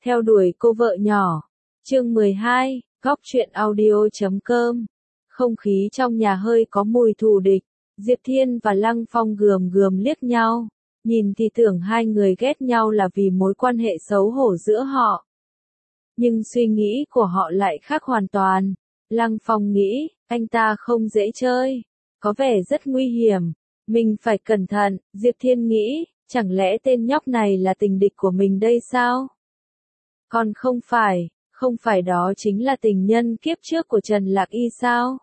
Theo đuổi cô vợ nhỏ. Chương 12, góc truyện audio.com. Không khí trong nhà hơi có mùi thù địch. Diệp Thiên và Lăng Phong gườm gườm liếc nhau. Nhìn thì tưởng hai người ghét nhau là vì mối quan hệ xấu hổ giữa họ. Nhưng suy nghĩ của họ lại khác hoàn toàn. Lăng Phong nghĩ, anh ta không dễ chơi. Có vẻ rất nguy hiểm. Mình phải cẩn thận. Diệp Thiên nghĩ, chẳng lẽ tên nhóc này là tình địch của mình đây sao? Còn không phải đó chính là tình nhân kiếp trước của Trần Lạc Y sao?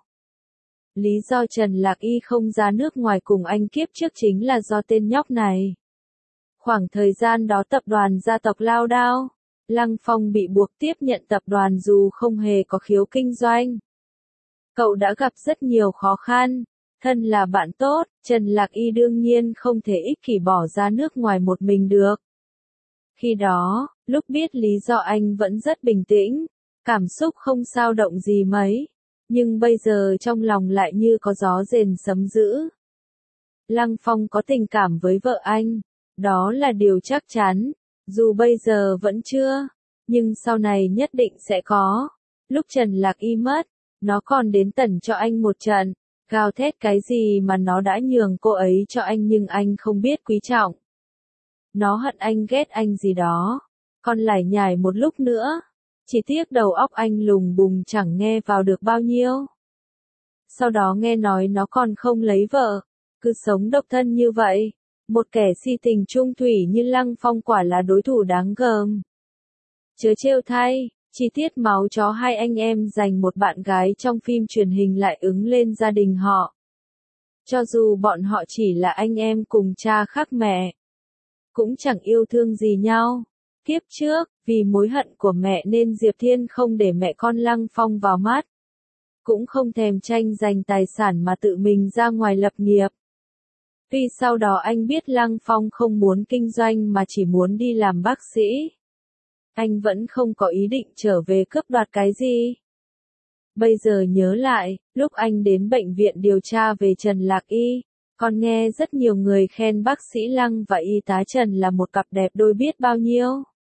Lý do Trần Lạc Y không ra nước ngoài cùng anh kiếp trước chính là do tên nhóc này. Khoảng thời gian đó tập đoàn gia tộc lao đao, Lăng Phong bị buộc tiếp nhận tập đoàn dù không hề có khiếu kinh doanh. Cậu đã gặp rất nhiều khó khăn, thân là bạn tốt, Trần Lạc Y đương nhiên không thể ích kỷ bỏ ra nước ngoài một mình được. Khi đó, lúc biết lý do anh vẫn rất bình tĩnh, cảm xúc không dao động gì mấy, nhưng bây giờ trong lòng lại như có gió rền sấm dữ. Lăng Phong có tình cảm với vợ anh, đó là điều chắc chắn, dù bây giờ vẫn chưa, nhưng sau này nhất định sẽ có. Lúc Trần Lạc Y mất, nó còn đến tẩn cho anh một trận, gào thét cái gì mà nó đã nhường cô ấy cho anh nhưng anh không biết quý trọng. Nó hận anh ghét anh gì đó, còn lải nhải một lúc nữa, chỉ tiếc đầu óc anh lùng bùng chẳng nghe vào được bao nhiêu. Sau đó nghe nói nó còn không lấy vợ, cứ sống độc thân như vậy, một kẻ si tình chung thủy như Lăng Phong quả là đối thủ đáng gờm. Chớ trêu thay, chi tiết máu chó hai anh em giành một bạn gái trong phim truyền hình lại ứng lên gia đình họ. Cho dù bọn họ chỉ là anh em cùng cha khác mẹ, cũng chẳng yêu thương gì nhau. Kiếp trước, vì mối hận của mẹ nên Diệp Thiên không để mẹ con Lăng Phong vào mắt. Cũng không thèm tranh giành tài sản mà tự mình ra ngoài lập nghiệp. Tuy sau đó anh biết Lăng Phong không muốn kinh doanh mà chỉ muốn đi làm bác sĩ. Anh vẫn không có ý định trở về cướp đoạt cái gì. Bây giờ nhớ lại, lúc anh đến bệnh viện điều tra về Trần Lạc Y, còn nghe rất nhiều người khen bác sĩ Lăng và y tá Trần là một cặp đẹp đôi biết bao nhiêu.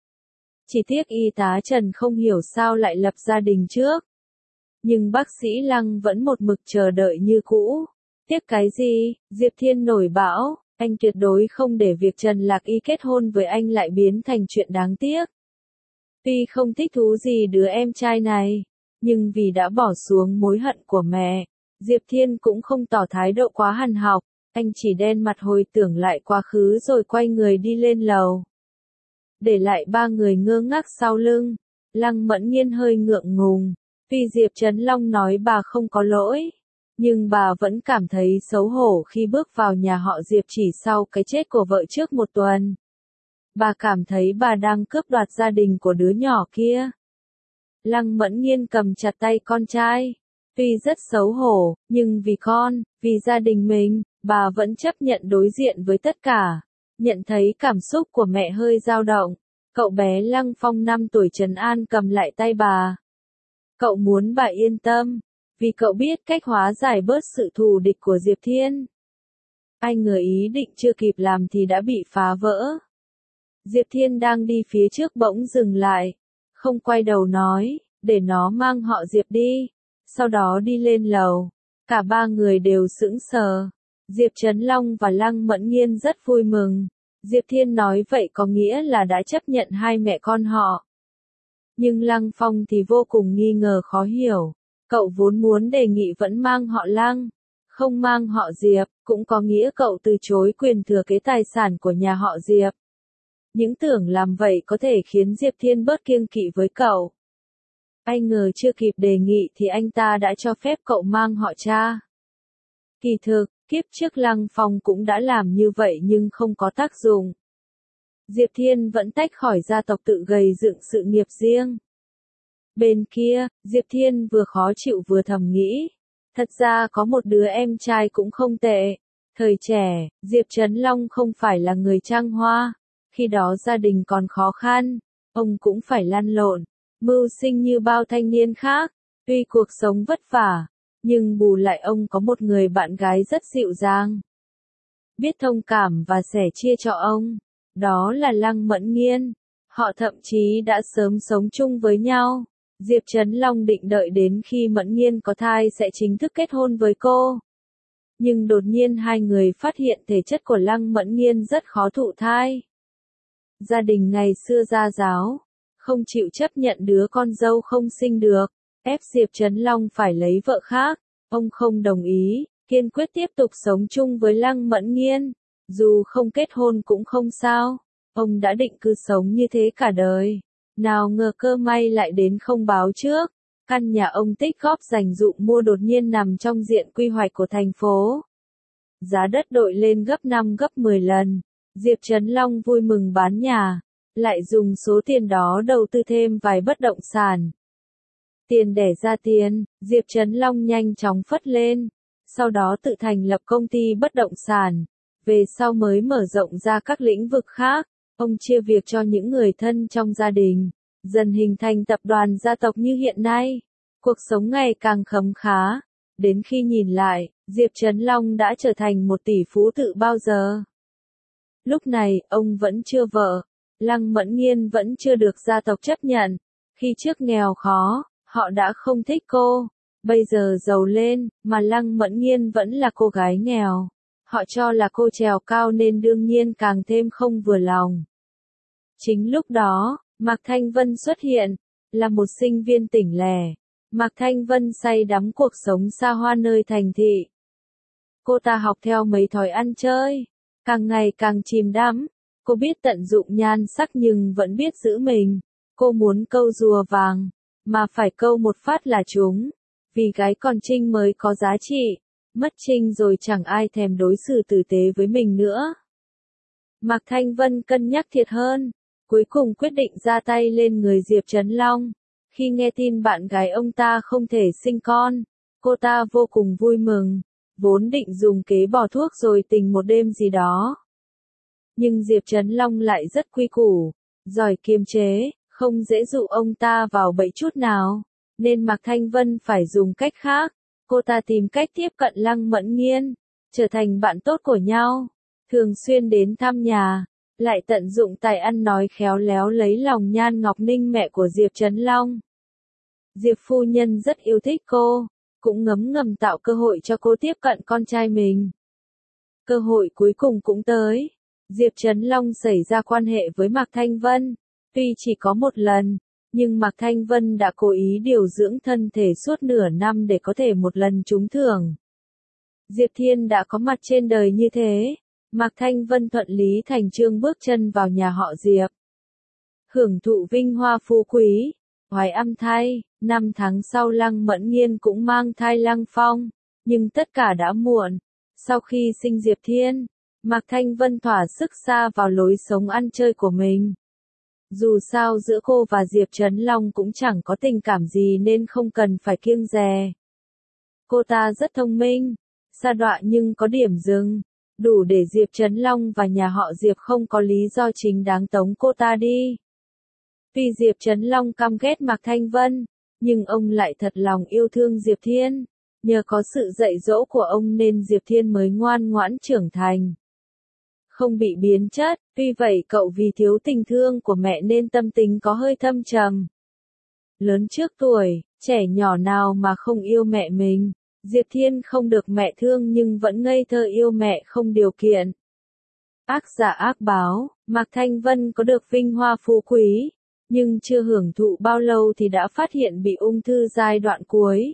Chỉ tiếc y tá Trần không hiểu sao lại lập gia đình trước. Nhưng bác sĩ Lăng vẫn một mực chờ đợi như cũ. Tiếc cái gì? Diệp Thiên nổi bão, anh tuyệt đối không để việc Trần Lạc Y kết hôn với anh lại biến thành chuyện đáng tiếc. Tuy không thích thú gì đứa em trai này, nhưng vì đã bỏ xuống mối hận của mẹ, Diệp Thiên cũng không tỏ thái độ quá hằn học, anh chỉ đen mặt hồi tưởng lại quá khứ rồi quay người đi lên lầu. Để lại ba người ngơ ngác sau lưng, Lăng Mẫn Nhiên hơi ngượng ngùng, tuy Diệp Trấn Long nói bà không có lỗi, nhưng bà vẫn cảm thấy xấu hổ khi bước vào nhà họ Diệp chỉ sau cái chết của vợ trước một tuần. Bà cảm thấy bà đang cướp đoạt gia đình của đứa nhỏ kia. Lăng Mẫn Nhiên cầm chặt tay con trai. Tuy rất xấu hổ, nhưng vì con, vì gia đình mình, bà vẫn chấp nhận đối diện với tất cả. Nhận thấy cảm xúc của mẹ hơi dao động. Cậu bé Lăng Phong 5 tuổi trấn an cầm lại tay bà. Cậu muốn bà yên tâm, vì cậu biết cách hóa giải bớt sự thù địch của Diệp Thiên. Anh ngờ ý định chưa kịp làm thì đã bị phá vỡ. Diệp Thiên đang đi phía trước bỗng dừng lại, không quay đầu nói, để nó mang họ Diệp đi, sau đó đi lên lầu. Cả ba người đều sững sờ. Diệp Trấn Long và Lăng Mẫn Nhiên rất vui mừng. Diệp Thiên nói vậy có nghĩa là đã chấp nhận hai mẹ con họ. Nhưng Lăng Phong thì vô cùng nghi ngờ khó hiểu. Cậu vốn muốn đề nghị vẫn mang họ Lăng, không mang họ Diệp, cũng có nghĩa cậu từ chối quyền thừa kế tài sản của nhà họ Diệp. Những tưởng làm vậy có thể khiến Diệp Thiên bớt kiêng kỵ với cậu. Ai ngờ chưa kịp đề nghị thì anh ta đã cho phép cậu mang họ cha. Kỳ thực, kiếp trước Lăng Phong cũng đã làm như vậy nhưng không có tác dụng. Diệp Thiên vẫn tách khỏi gia tộc tự gầy dựng sự nghiệp riêng. Bên kia, Diệp Thiên vừa khó chịu vừa thầm nghĩ. Thật ra có một đứa em trai cũng không tệ. Thời trẻ, Diệp Trấn Long không phải là người trăng hoa. Khi đó gia đình còn khó khăn, ông cũng phải lăn lộn, mưu sinh như bao thanh niên khác. Tuy cuộc sống vất vả, nhưng bù lại ông có một người bạn gái rất dịu dàng, biết thông cảm và sẻ chia cho ông. Đó là Lăng Mẫn Nhiên. Họ thậm chí đã sớm sống chung với nhau. Diệp Trấn Long định đợi đến khi Mẫn Nghiên có thai sẽ chính thức kết hôn với cô. Nhưng đột nhiên hai người phát hiện thể chất của Lăng Mẫn Nghiên rất khó thụ thai. Gia đình ngày xưa gia giáo, không chịu chấp nhận đứa con dâu không sinh được, ép Diệp Trấn Long phải lấy vợ khác. Ông không đồng ý, kiên quyết tiếp tục sống chung với Lăng Mẫn Nghiên. Dù không kết hôn cũng không sao, ông đã định cứ sống như thế cả đời. Nào ngờ cơ may lại đến không báo trước. Căn nhà ông tích góp dành dụm mua đột nhiên nằm trong diện quy hoạch của thành phố. Giá đất đội lên gấp 5 gấp 10 lần. Diệp Trấn Long vui mừng bán nhà, lại dùng số tiền đó đầu tư thêm vài bất động sản. Tiền đẻ ra tiền, Diệp Trấn Long nhanh chóng phất lên, sau đó tự thành lập công ty bất động sản, về sau mới mở rộng ra các lĩnh vực khác. Ông chia việc cho những người thân trong gia đình, dần hình thành tập đoàn gia tộc như hiện nay. Cuộc sống ngày càng khấm khá, đến khi nhìn lại, Diệp Trấn Long đã trở thành một tỷ phú tự bao giờ. Lúc này, ông vẫn chưa vợ, Lăng Mẫn Nghiên vẫn chưa được gia tộc chấp nhận. Khi trước nghèo khó, họ đã không thích cô, bây giờ giàu lên, mà Lăng Mẫn Nghiên vẫn là cô gái nghèo. Họ cho là cô trèo cao nên đương nhiên càng thêm không vừa lòng. Chính lúc đó, Mạc Thanh Vân xuất hiện, là một sinh viên tỉnh lẻ. Mạc Thanh Vân say đắm cuộc sống xa hoa nơi thành thị. Cô ta học theo mấy thói ăn chơi, càng ngày càng chìm đắm. Cô biết tận dụng nhan sắc nhưng vẫn biết giữ mình. Cô muốn câu rùa vàng, mà phải câu một phát là trúng. Vì gái còn trinh mới có giá trị, mất trinh rồi chẳng ai thèm đối xử tử tế với mình nữa. Mạc Thanh Vân cân nhắc thiệt hơn, cuối cùng quyết định ra tay lên người Diệp Trấn Long. Khi nghe tin bạn gái ông ta không thể sinh con, cô ta vô cùng vui mừng, vốn định dùng kế bỏ thuốc rồi tình một đêm gì đó. Nhưng Diệp Trấn Long lại rất quy củ, giỏi kiềm chế, không dễ dụ ông ta vào bẫy chút nào, nên Mạc Thanh Vân phải dùng cách khác. Cô ta tìm cách tiếp cận Lăng Mẫn Nghiên, trở thành bạn tốt của nhau, thường xuyên đến thăm nhà, lại tận dụng tài ăn nói khéo léo lấy lòng Nhan Ngọc Ninh mẹ của Diệp Trấn Long. Diệp phu nhân rất yêu thích cô, cũng ngấm ngầm tạo cơ hội cho cô tiếp cận con trai mình. Cơ hội cuối cùng cũng tới. Diệp Trấn Long xảy ra quan hệ với Mạc Thanh Vân, tuy chỉ có một lần, nhưng Mạc Thanh Vân đã cố ý điều dưỡng thân thể suốt nửa năm để có thể một lần trúng thưởng. Diệp Thiên đã có mặt trên đời như thế, Mạc Thanh Vân thuận lý thành chương bước chân vào nhà họ Diệp. Hưởng thụ vinh hoa phú quý, hoài âm thai, 5 tháng sau Lăng Mẫn Nghiên cũng mang thai Lăng Phong, nhưng tất cả đã muộn. Sau khi sinh Diệp Thiên, Mạc Thanh Vân thỏa sức sa vào lối sống ăn chơi của mình. Dù sao giữa cô và Diệp Trấn Long cũng chẳng có tình cảm gì nên không cần phải kiêng dè. Cô ta rất thông minh, sa đọa nhưng có điểm dừng, đủ để Diệp Trấn Long và nhà họ Diệp không có lý do chính đáng tống cô ta đi. Tuy Diệp Trấn Long căm ghét Mạc Thanh Vân, nhưng ông lại thật lòng yêu thương Diệp Thiên. Nhờ có sự dạy dỗ của ông nên Diệp Thiên mới ngoan ngoãn trưởng thành, không bị biến chất. Tuy vậy cậu vì thiếu tình thương của mẹ nên tâm tính có hơi thâm trầm. Lớn trước tuổi, trẻ nhỏ nào mà không yêu mẹ mình. Diệp Thiên không được mẹ thương nhưng vẫn ngây thơ yêu mẹ không điều kiện. Ác giả ác báo, Mạc Thanh Vân có được vinh hoa phú quý, nhưng chưa hưởng thụ bao lâu thì đã phát hiện bị ung thư giai đoạn cuối.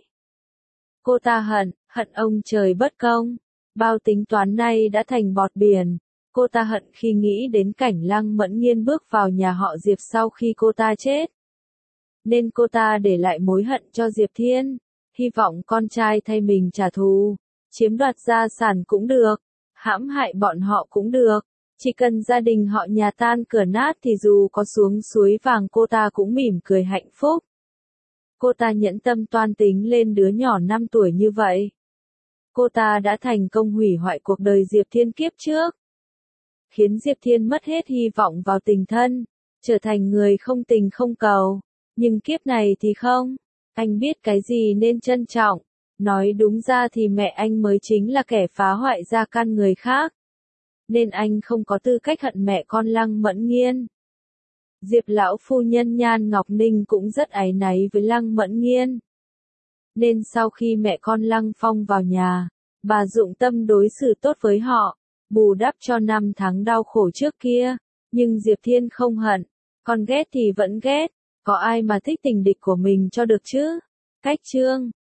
Cô ta hận ông trời bất công. Bao tính toán nay đã thành bọt biển. Cô ta hận khi nghĩ đến cảnh Lăng Mẫn Nghiên bước vào nhà họ Diệp sau khi cô ta chết. Nên cô ta để lại mối hận cho Diệp Thiên, hy vọng con trai thay mình trả thù, chiếm đoạt gia sản cũng được, hãm hại bọn họ cũng được. Chỉ cần gia đình họ nhà tan cửa nát thì dù có xuống suối vàng cô ta cũng mỉm cười hạnh phúc. Cô ta nhẫn tâm toan tính lên đứa nhỏ 5 tuổi như vậy. Cô ta đã thành công hủy hoại cuộc đời Diệp Thiên kiếp trước, khiến Diệp Thiên mất hết hy vọng vào tình thân, trở thành người không tình không cầu. Nhưng kiếp này thì không, anh biết cái gì nên trân trọng. Nói đúng ra thì mẹ anh mới chính là kẻ phá hoại gia căn người khác. Nên anh không có tư cách hận mẹ con Lăng Mẫn Nghiên. Diệp lão phu nhân Nhan Ngọc Ninh cũng rất áy náy với Lăng Mẫn Nghiên. Nên sau khi mẹ con Lăng Phong vào nhà, bà dụng tâm đối xử tốt với họ, bù đắp cho 5 tháng đau khổ trước kia. Nhưng Diệp Thiên không hận, còn ghét thì vẫn ghét, có ai mà thích tình địch của mình cho được chứ? Cách chương